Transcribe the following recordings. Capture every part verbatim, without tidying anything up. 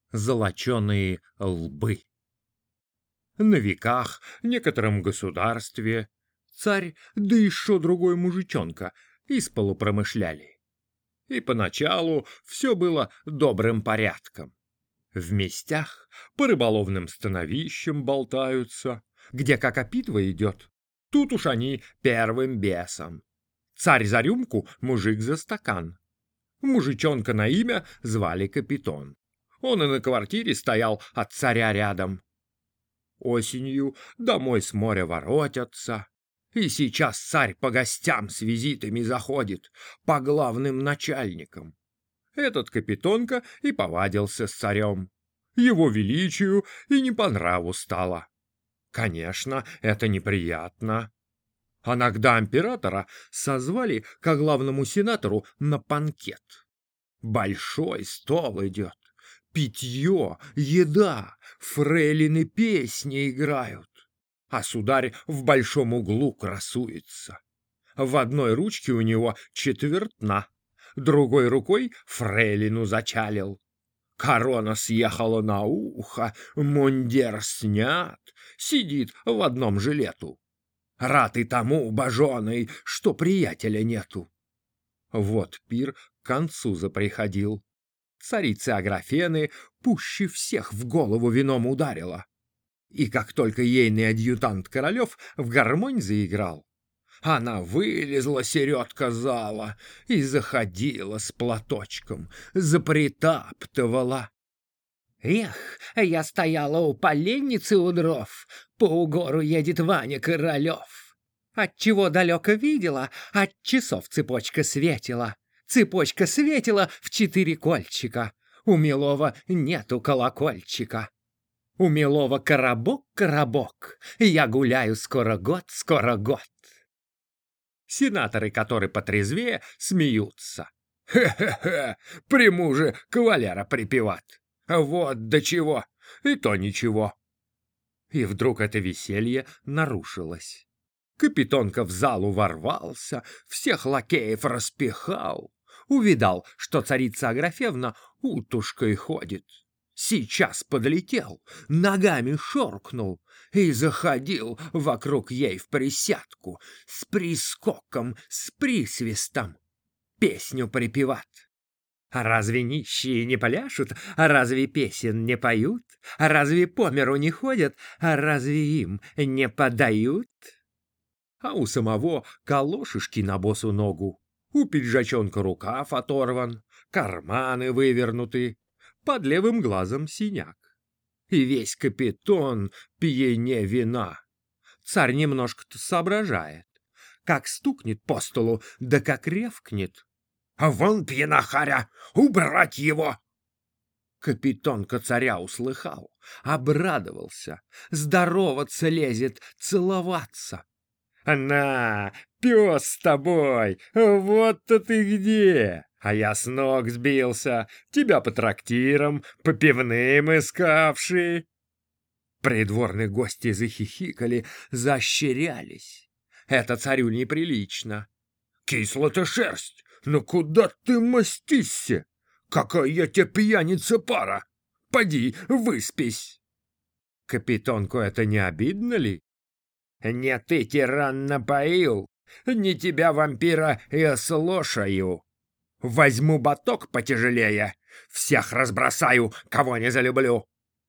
золоченые лбы. На веках некотором государстве царь, да еще другой мужичонка, исполу промышляли. И поначалу все было добрым порядком. В местях по рыболовным становищам болтаются, где как опитва идет, тут уж они первым бесом. Царь за рюмку, мужик за стакан. Мужичонка на имя звали Капитон. Он и на квартире стоял от царя рядом. Осенью домой с моря воротятся, и сейчас царь по гостям с визитами заходит, по главным начальникам. Этот Капитонка и повадился с царем. Его величию и не по нраву стало. Конечно, это неприятно. А иногда императора созвали ко главному сенатору на банкет. Большой стол идет, питье, еда, фрейлины песни играют, а сударь в большом углу красуется. В одной ручке у него четвертна, другой рукой фрейлину зачалил. Корона съехала на ухо, мундир снят, сидит в одном жилету. Рад и тому, боженый, что приятеля нету. Вот пир к концу заприходил. Царица Аграфены пуще всех в голову вином ударила. И как только ейный адъютант Королев в гармонь заиграл, она вылезла середка зала и заходила с платочком, запритаптывала. Эх, я стояла у поленницы у дров, по угору едет Ваня Королев. Отчего далеко видела, от часов цепочка светила. Цепочка светила в четыре кольчика. У милого нету колокольчика. У милого коробок-коробок. Я гуляю скоро год, скоро год. Сенаторы, которые потрезвее, смеются. Хе-хе-хе, приму же кавалера припевать. Вот до чего, и то ничего. И вдруг это веселье нарушилось. Капитонка в залу ворвался, всех лакеев распихал. Увидал, что царица Аграфевна утушкой ходит. Сейчас подлетел, ногами шоркнул и заходил вокруг ей в присядку, с прискоком, с присвистом, песню припевать. А разве нищие не пляшут, а разве песен не поют, а разве по миру не ходят, а разве им не подают? А у самого калошишки на босу ногу, у пиджачонка рукав оторван, карманы вывернуты, под левым глазом синяк. И весь Капитон пьяне вина. Царь немножко-то соображает, как стукнет по столу, да как ревкнет. «А вон пьянахаря! Убрать его!» Капитонка царя услыхал, обрадовался, здороваться лезет, целоваться. «На, пес с тобой, вот-то ты где! А я с ног сбился, тебя по трактирам, по пивным искавший!» Придворные гости захихикали, заощрялись. Это царю неприлично. «Кисла-то шерсть! Ну куда ты мастишься? Какая я тебе пьяница пара! Поди, выспись!» Капитонку это не обидно ли? «Не ты, тиран, напоил, не тебя, вампира, я слушаю. Возьму баток потяжелее, всех разбросаю, кого не залюблю.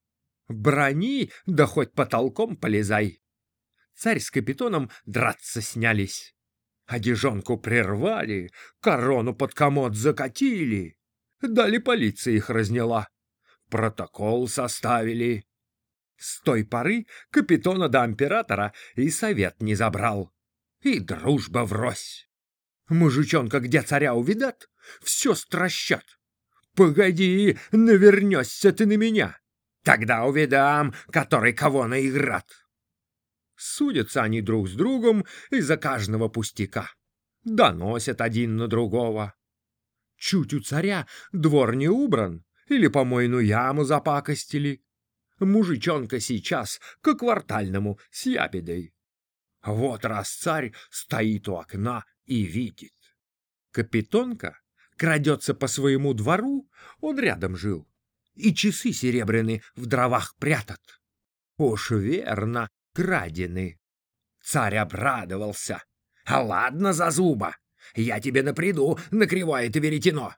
Брони, да хоть потолком полезай». Царь с Капитоном драться снялись. Одежонку прервали, корону под комод закатили. Дали полиция их разняла. Протокол составили. С той поры Капитона до императора и совет не забрал. И дружба врозь. Мужичонка, где царя увидат, все стращат. «Погоди, навернешься ты на меня, тогда увидам, который кого наиграт». Судятся они друг с другом из-за каждого пустяка. Доносят один на другого. Чуть у царя двор не убран, или помойную яму запакостили. Мужичонка сейчас к квартальному с ябедой. Вот раз царь стоит у окна и видит. Капитонка крадется по своему двору, он рядом жил, и часы серебряны в дровах прятат. Уж верно, крадены. Царь обрадовался. А ладно, Зазуба, я тебе наприду на кривое-то веретено.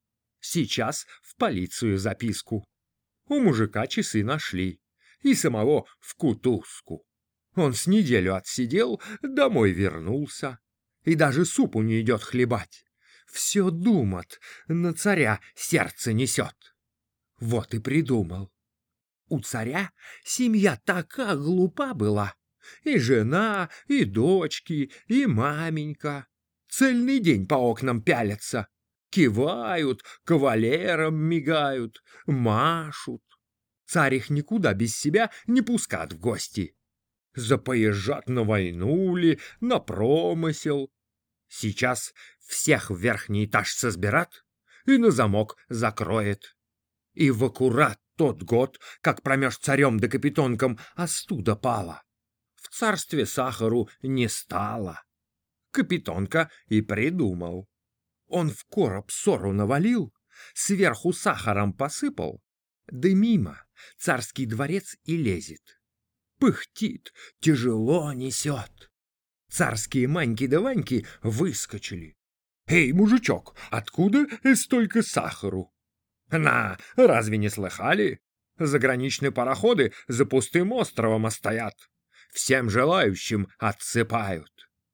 Сейчас в полицию записку. У мужика часы нашли, и самого в кутузку. Он с неделю отсидел, домой вернулся, и даже супу не идет хлебать. Все думает, на царя сердце несет. Вот и придумал. У царя семья такая глупа была. И жена, и дочки, и маменька. Цельный день по окнам пялятся. Кивают, кавалерам мигают, машут. Царь их никуда без себя не пускат в гости. Запоезжат на войну ли, на промысел. Сейчас всех в верхний этаж созбират и на замок закроет. И в аккурат тот год, как промеж царем да капитонком остуда пала. В царстве сахару не стало. Капитонка и придумал. Он в короб ссору навалил, сверху сахаром посыпал, да мимо царский дворец и лезет. Пыхтит, тяжело несет. Царские Маньки да Ваньки выскочили. «Эй, мужичок, откуда столько сахару?» «На, разве не слыхали? Заграничные пароходы за пустым островом стоят. Всем желающим отсыпают».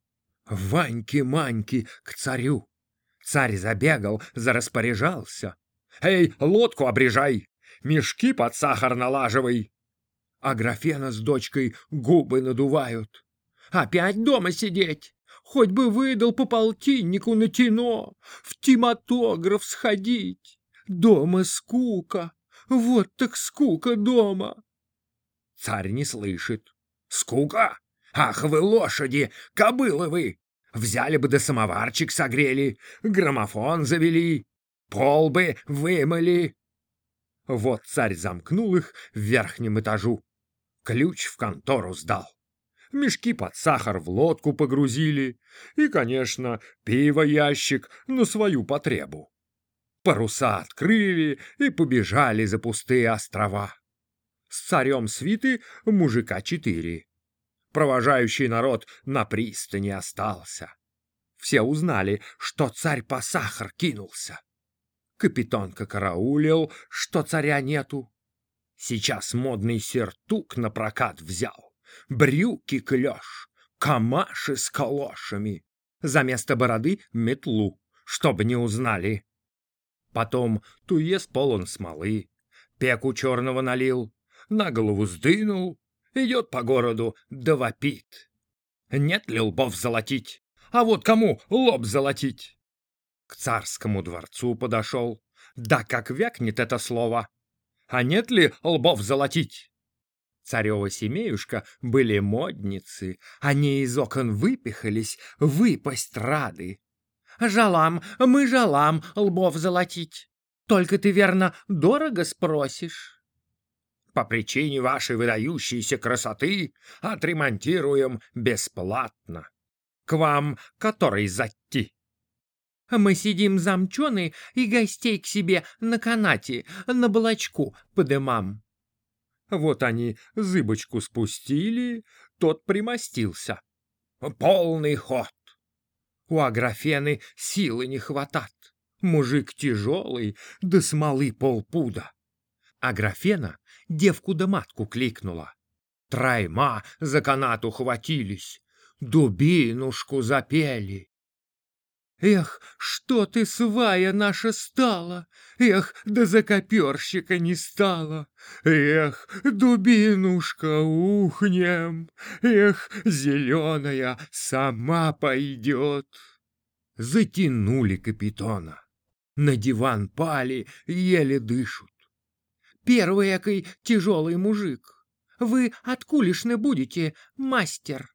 Ваньки-маньки к царю. Царь забегал, зараспоряжался. «Эй, лодку обрежай, мешки под сахар налаживай». Аграфена с дочкой губы надувают. «Опять дома сидеть? Хоть бы выдал по полтиннику на кино, в тематограф сходить. Дома скука, вот так скука дома». Царь не слышит. «Скука? Ах вы лошади, кобылы вы! Взяли бы да самоварчик согрели, граммофон завели, пол бы вымыли». Вот царь замкнул их в верхнем этажу, ключ в контору сдал. Мешки под сахар в лодку погрузили и, конечно, пиво ящик на свою потребу. Паруса открыли и побежали за пустые острова. С царем свиты мужика четыре. Провожающий народ на пристани остался. Все узнали, что царь по сахар кинулся. Капитонка караулил, что царя нету. Сейчас модный сертук на прокат взял. Брюки клеш, камаши с калошами. За место бороды метлу, чтобы не узнали. Потом туес полон смолы, пеку черного налил, на голову сдвинул, идет по городу да вопит. Нет ли лбов золотить? А вот кому лоб золотить? К царскому дворцу подошел. Да как вякнет это слово. А нет ли лбов золотить? Царева семеюшка были модницы, они из окон выпихались, выпасть рады. «Жалам, мы жалам лбов золотить. Только ты, верно, дорого спросишь?» «По причине вашей выдающейся красоты отремонтируем бесплатно. К вам который зайти?» «Мы сидим замчены и гостей к себе на канате, на балачку подымам». Вот они зыбочку спустили, тот примостился. Полный ход. У Аграфены силы не хватат. Мужик тяжелый, да смолы полпуда. Аграфена девку да матку кликнула. Тройма за канат ухватились, дубинушку запели. «Эх, что ты, свая наша, стала! Эх, да за коперщика не стала! Эх, дубинушка, ухнем! Эх, зеленая сама пойдет!» Затянули капитона. На диван пали, еле дышат. «Первый экой тяжелый мужик. Вы откулишны будете, мастер?»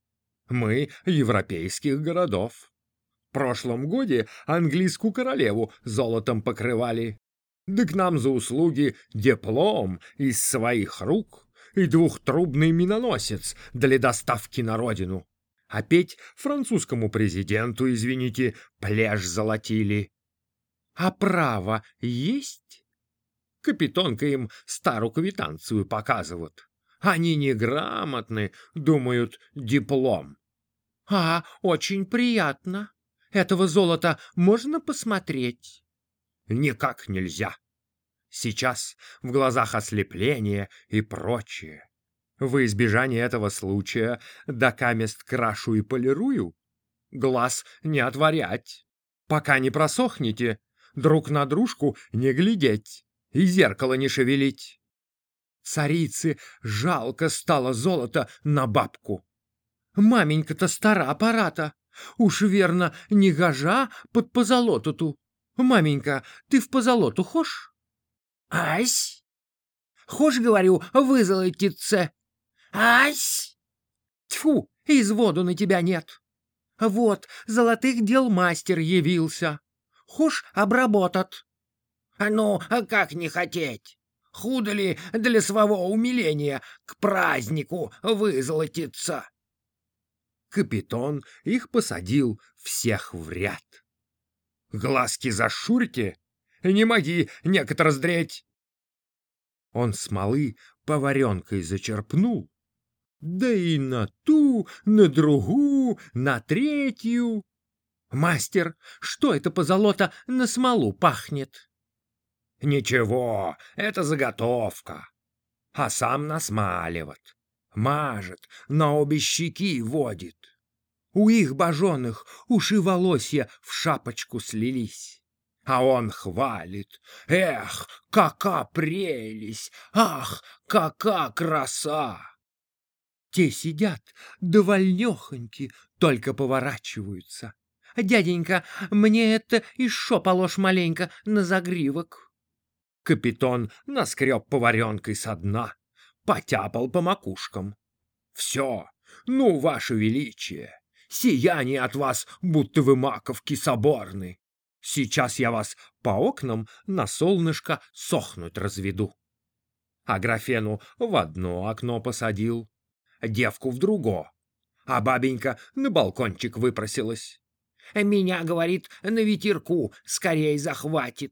«Мы европейских городов. В прошлом годе английскую королеву золотом покрывали. Да к нам за услуги диплом из своих рук и двухтрубный миноносец для доставки на родину. А петь французскому президенту, извините, пляж золотили. А право есть?» Капитонка им старую квитанцию показывает. Они неграмотны, думают, диплом. А, очень приятно. Этого золота можно посмотреть? Никак нельзя. Сейчас в глазах ослепление и прочее. Во избежание этого случая докамест крашу и полирую, глаз не отворять, пока не просохнете, друг на дружку не глядеть и зеркало не шевелить. Царице жалко стало золото на бабку. Маменька-то стара аппарата, уж верно не гожа под позолоту-ту. Маменька, ты в позолоту хошь? Ась! Хошь, говорю, вызолотиться. Ась! Тьфу, из воду на тебя нет. Вот, золотых дел мастер явился. Хошь обработат. А ну, а как не хотеть? Худо ли для своего умиления к празднику вызолотиться? Капитон их посадил всех в ряд. Глазки зашурьте, не моги некотор сдреть. Он смолы поваренкой зачерпнул, да и на ту, на другую, на третью. Мастер, что это позолота на смолу пахнет? Ничего, это заготовка. А сам насмаливает, мажет, на обе щеки водит. У их боженых уши волосья в шапочку слились. А он хвалит. Эх, кака прелесть! Ах, кака краса! Те сидят, довольнёхоньки, только поворачиваются. Дяденька, мне это еще положь маленько на загривок. Капитон наскреб поваренкой со дна, потяпал по макушкам. Все, ну, ваше величие, сияние от вас, будто вы маковки соборны. Сейчас я вас по окнам на солнышко сохнуть разведу. А графену в одно окно посадил, девку в другое, а бабенька на балкончик выпросилась. Меня, говорит, на ветерку скорей захватит.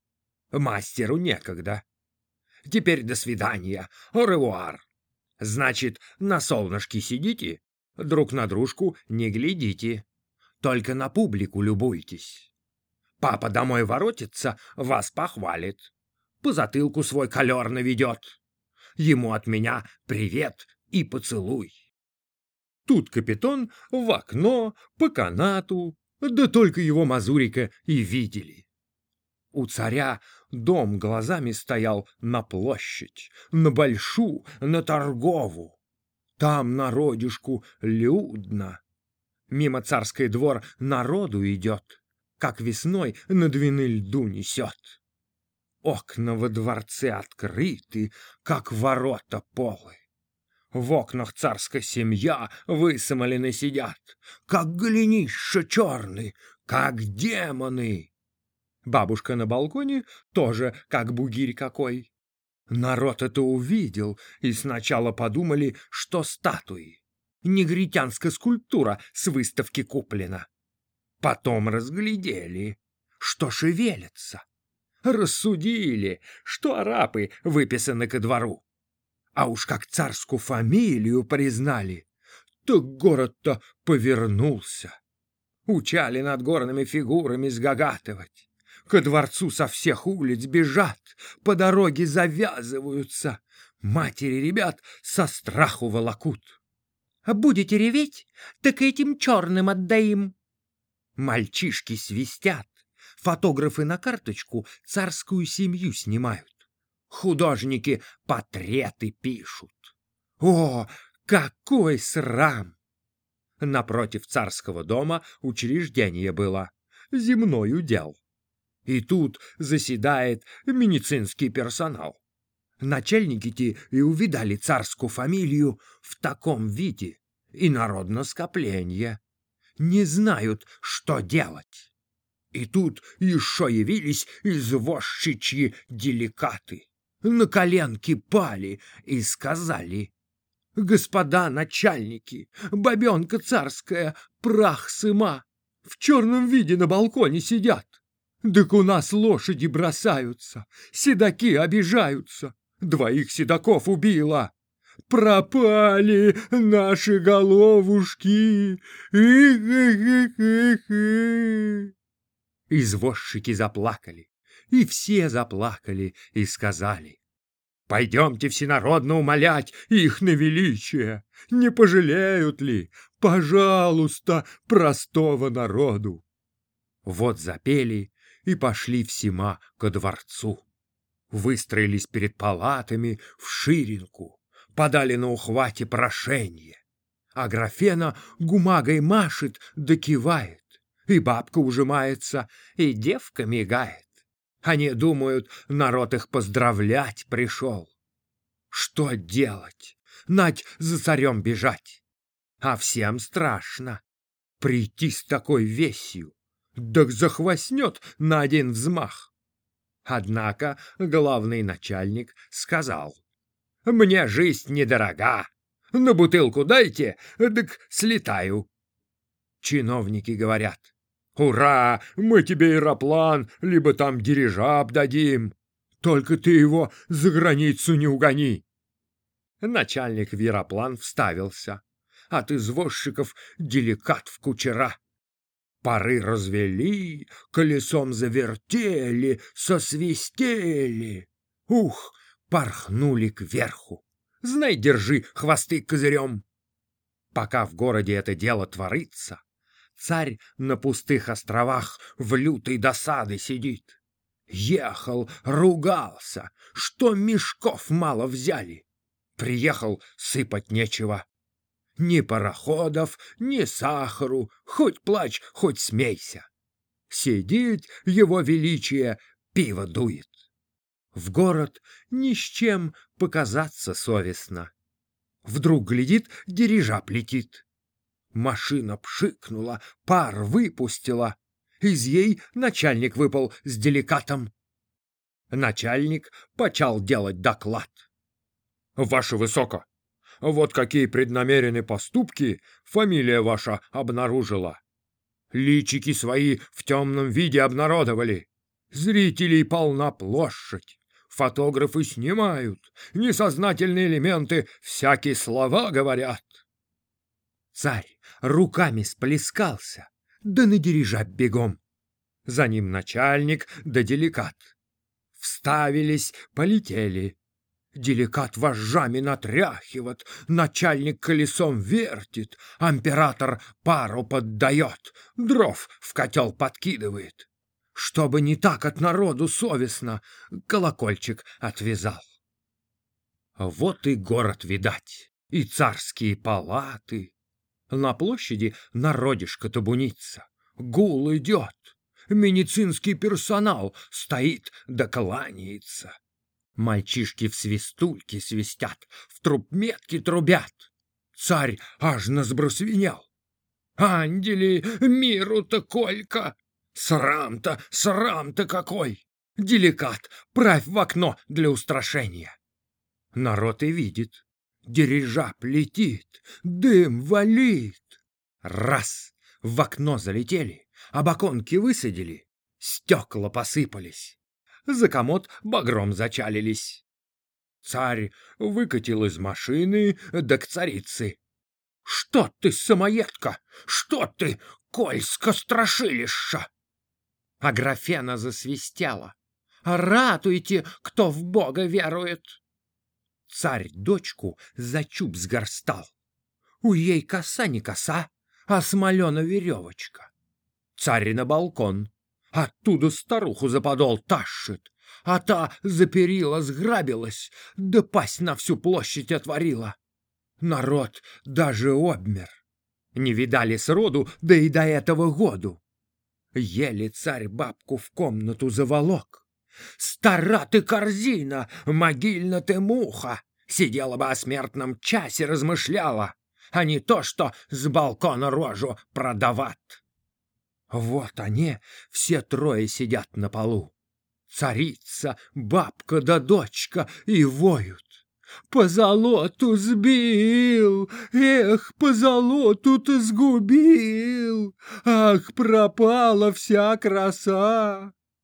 Мастеру некогда. Теперь до свидания, оревуар. Значит, на солнышке сидите, друг на дружку не глядите, только на публику любуйтесь. Папа домой воротится, вас похвалит, по затылку свой колер наведет. Ему от меня привет и поцелуй. Тут капитон в окно, по канату, да только его мазурика и видели. У царя дом глазами стоял на площадь, на большую, на торгову. Там народишку людно. Мимо царский двор народу идет, как весной на двины льду несет. Окна во дворце открыты, как ворота полы. В окнах царская семья высомолены сидят, как голенища черны, как демоны. Бабушка на балконе тоже как бугирь какой. Народ это увидел и сначала подумали, что статуи. Негритянская скульптура с выставки куплена. Потом разглядели, что шевелится. Рассудили, что арапы выписаны ко двору. А уж как царскую фамилию признали, так город-то повернулся. Учали над горными фигурами сгагатывать. Ко дворцу со всех улиц бежат, по дороге завязываются. Матери ребят со страху волокут. А будете реветь, так этим черным отдаим. Мальчишки свистят, фотографы на карточку царскую семью снимают. Художники портреты пишут. О, какой срам! Напротив царского дома учреждение было, земной удел. И тут заседает медицинский персонал. Начальники-те и увидали царскую фамилию в таком виде, и народное скопление. Не знают, что делать. И тут еще явились извозчичьи деликаты. На коленки пали и сказали: «Господа начальники, бабенка царская, прах сыма, в черном виде на балконе сидят. Дык у нас лошади бросаются, седаки обижаются. Двоих седаков убило. Пропали наши головушки. Их-их-их-их-их. Извозчики заплакали, и все заплакали и сказали: «Пойдемте всенародно умолять их на величие. Не пожалеют ли, пожалуйста, простого народу?» Вот запели и пошли всема ко дворцу. Выстроились перед палатами в ширинку, подали на ухвате прошение. Аграфена бумагой машет да кивает, и бабка ужимается, и девка мигает. Они думают, народ их поздравлять пришел. Что делать? Нать за царем бежать. А всем страшно прийти с такой вестью, да захвостнет на один взмах. Однако главный начальник сказал: «Мне жизнь недорога, на бутылку дайте, дык слетаю». Чиновники говорят: «Ура, мы тебе аэроплан, либо там дирижаб дадим, только ты его за границу не угони». Начальник в аэроплан вставился, от извозчиков деликат в кучера. Пары развели, колесом завертели, сосвистели. Ух, порхнули кверху. Знай, держи хвосты козырем. Пока в городе это дело творится, царь на пустых островах в лютой досады сидит. Ехал, ругался, что мешков мало взяли. Приехал, сыпать нечего. Ни пароходов, ни сахару, хоть плачь, хоть смейся. Сидит его величие, пиво дует. В город ни с чем показаться совестно. Вдруг, глядит, дирижаб летит. Машина пшикнула, пар выпустила. Из ей начальник выпал с деликатом. Начальник почал делать доклад. «Ваше высоко, вот какие преднамеренные поступки фамилия ваша обнаружила. Личики свои в темном виде обнародовали. Зрителей полна площадь. Фотографы снимают. Несознательные элементы всякие слова говорят». Царь руками сплескался, да на дирижаб бегом. За ним начальник да деликат. Вставились, полетели. Деликат вожжами натряхивает, начальник колесом вертит, император пару поддает, дров в котел подкидывает. Чтобы не так от народу совестно, колокольчик отвязал. Вот и город видать, и царские палаты. На площади народишко табунится, гул идет, медицинский персонал стоит да кланяется. Мальчишки в свистульки свистят, в трубметки трубят. Царь аж насбросвинял. Ангели, миру-то колька! Срам-то, срам-то какой! Деликат, правь в окно для устрашения. Народ и видит. Дирижаб летит, дым валит. Раз, в окно залетели, об оконки высадили, стекла посыпались. За комод багром зачалились. Царь выкатил из машины, да к царице. «Что ты, самоедка? Что ты, кольско страшилища?» Аграфена засвистела. «Ратуйте, кто в Бога верует!» Царь дочку за чуб сгорстал. У ей коса не коса, а смолена веревочка. Царь на балкон. Оттуда старуху за подол тащит, а та за перила сграбилась, да пасть на всю площадь отворила. Народ даже обмер. Не видали сроду, да и до этого году. Еле царь бабку в комнату заволок. «Стара ты корзина, могильна ты муха!» Сидела бы о смертном часе, размышляла, а не то, что с балкона рожу продават. Вот они, все трое сидят на полу. Царица, бабка да дочка и воют. По золоту сбил, эх, по золоту-то сгубил, ах, пропала вся краса.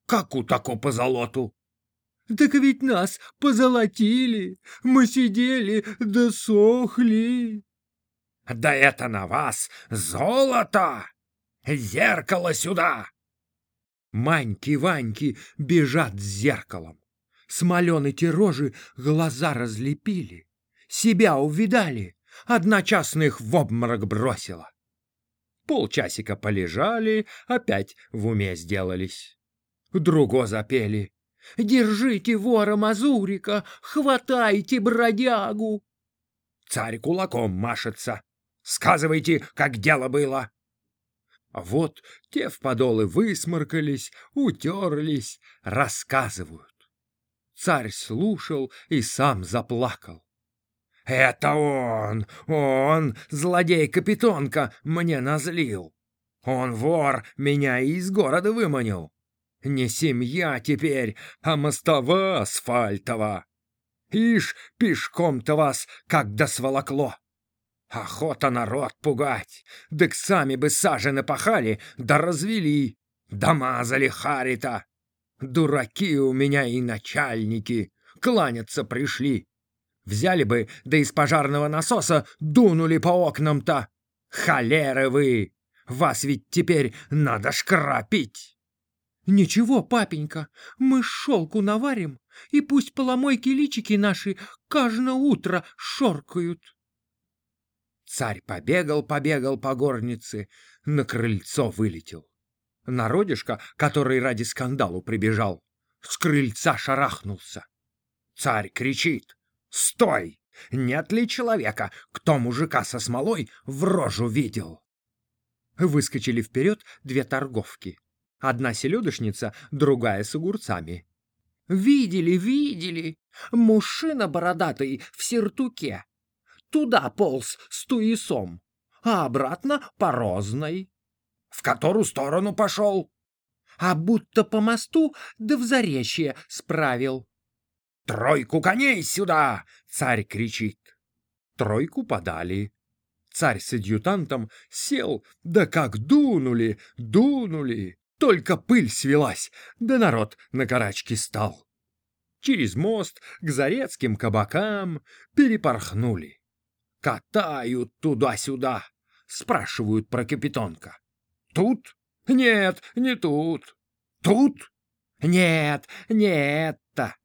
Каку таку позолоту? Так ведь нас позолотили, мы сидели да сохли. Да это на вас золото! Зеркало сюда! Маньки-ваньки бежат с зеркалом. Смоленые рожи глаза разлепили. Себя увидали, одночасных в обморок бросила. Полчасика полежали, опять в уме сделались. Друго запели. «Держите вора Мазурика, хватайте бродягу!» Царь кулаком машется. Сказывайте, как дело было. А вот те в подолы высморкались, утерлись, рассказывают. Царь слушал и сам заплакал. Это он, он, злодей-капитонка, мне назлил. Он, вор, меня из города выманил. Не семья теперь, а мостова асфальтова. Ишь, пешком-то вас как досволокло. Охота народ пугать, дык сами бы сажи напахали, да развели, да мазали хари-то. Дураки у меня и начальники, кланяться пришли. Взяли бы, да из пожарного насоса дунули по окнам-то. Холеры вы! Вас ведь теперь надо шкрапить. «Ничего, папенька, мы шелку наварим, и пусть поломойки-личики наши каждое утро шоркают». Царь побегал-побегал по горнице, на крыльцо вылетел. Народишко, который ради скандалу прибежал, с крыльца шарахнулся. Царь кричит: «Стой! Нет ли человека, кто мужика со смолой в рожу видел?» Выскочили вперед две торговки. Одна селедочница, другая с огурцами. «Видели, видели! Мужчина бородатый в сертуке. Туда полз с туесом, а обратно по розной». «В которую сторону пошел?» «А будто по мосту да в заречье справил». «Тройку коней сюда!» — царь кричит. Тройку подали. Царь с адъютантом сел, да как дунули, дунули. Только пыль свелась, да народ на карачки стал. Через мост к зарецким кабакам перепорхнули. Катают туда-сюда, спрашивают про капитонка. «Тут? Нет, не тут. Тут? Нет, не это».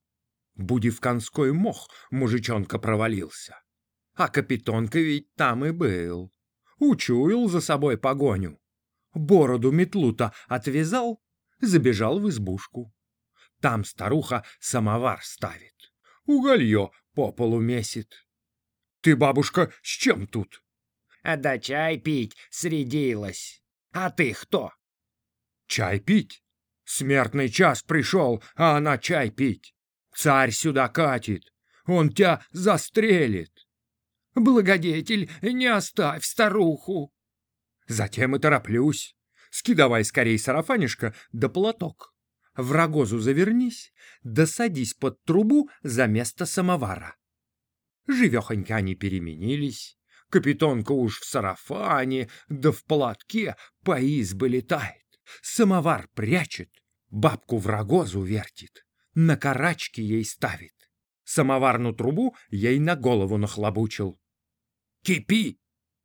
Буди в конской мох мужичонка провалился. А капитонка ведь там и был. Учуял за собой погоню. Бороду метлу-то отвязал, забежал в избушку. Там старуха самовар ставит, уголье по полу месит. «Ты, бабушка, с чем тут?» «А да чай пить средилась. А ты кто?» «Чай пить? Смертный час пришел, а она чай пить. Царь сюда катит, он тебя застрелит». «Благодетель, не оставь старуху». Затем и тороплюсь. Скидывай скорей сарафанишко да платок. В рогозу завернись, да садись под трубу за место самовара. Живехонько они переменились. Капитонка уж в сарафане, да в платке по избе летает. Самовар прячет, бабку в рогозу вертит, на карачки ей ставит. Самоварную трубу ей на голову нахлобучил. «Кипи!»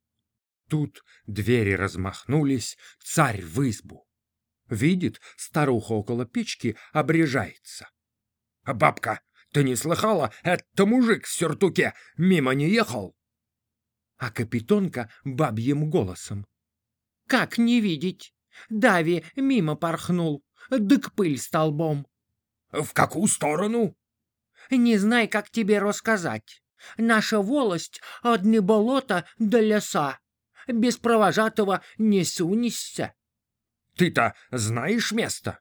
Тут двери размахнулись, царь в избу. Видит, старуха около печки обрежается. «Бабка, ты не слыхала? Это мужик в сюртуке мимо не ехал?» А капитонка бабьим голосом. «Как не видеть? Дави мимо порхнул, дык пыль столбом». «В какую сторону?» «Не знай, как тебе рассказать. Наша волость — одни болота да леса. Без провожатого не сунешься». «Ты-то знаешь место?»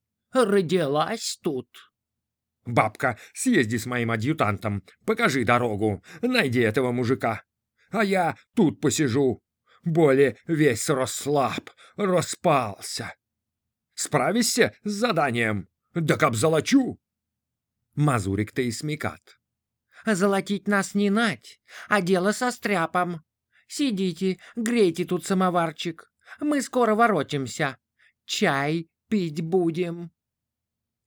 «Родилась тут». «Бабка, съезди с моим адъютантом, покажи дорогу, найди этого мужика. А я тут посижу. Более весь расслаб, распался. Справишься с заданием? Да как золочу!» Мазурик-то и смекат. «Золотить нас не нать, а дело со стряпом. Сидите, грейте тут самоварчик. Мы скоро воротимся. Чай пить будем».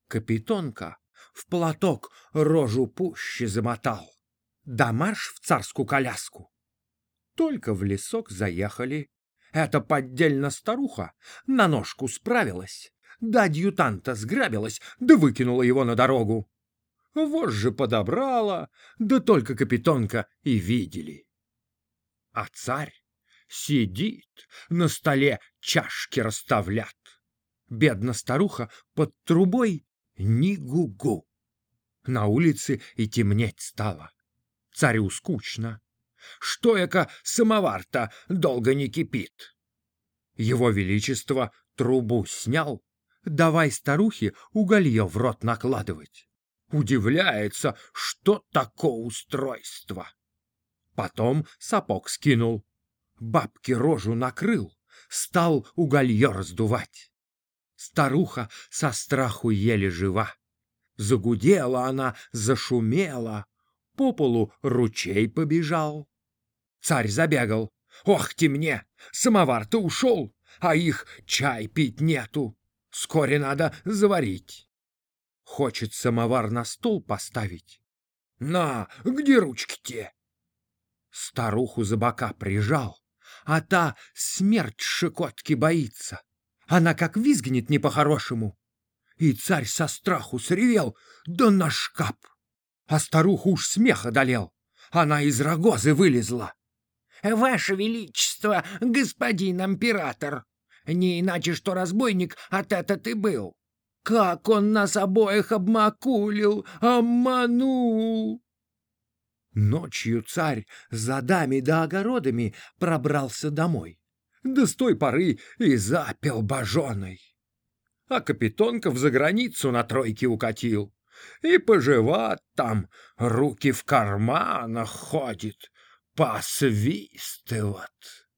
Капитонка в платок рожу пуще замотал, да марш в царскую коляску. Только в лесок заехали. Эта поддельно старуха на ножку справилась, да адъютанта сграбилась, да выкинула его на дорогу. Вожжи подобрала, да только капитонка и видели. А царь сидит, на столе чашки расставлят. Бедна старуха под трубой ни гу-гу. На улице и темнеть стало. Царю скучно. Что эко самовар-то долго не кипит? Его Величество трубу снял, давай старухе уголье в рот накладывать. Удивляется, что такое устройство. Потом сапог скинул, бабке рожу накрыл, стал уголье раздувать. Старуха со страху еле жива. Загудела она, зашумела, по полу ручей побежал. Царь забегал. Ох ты мне, самовар-то ушел, а их чай пить нету. Вскоре надо заварить. Хочет самовар на стол поставить. На, где ручки-те? Старуху за бока прижал, а та смерть щекотки боится. Она как визгнет не по-хорошему. И царь со страху сревел, да на шкаф. А старуху уж смех одолел. Она из рогозы вылезла. «Ваше Величество, господин император! Не иначе, что разбойник от это ты был. Как он нас обоих обмакулил, обманул!» Ночью царь за дами да огородами пробрался домой. Да с той поры и запил боженой. А капитонка в заграницу на тройке укатил. И поживат там, руки в карманах ходит, посвистывает.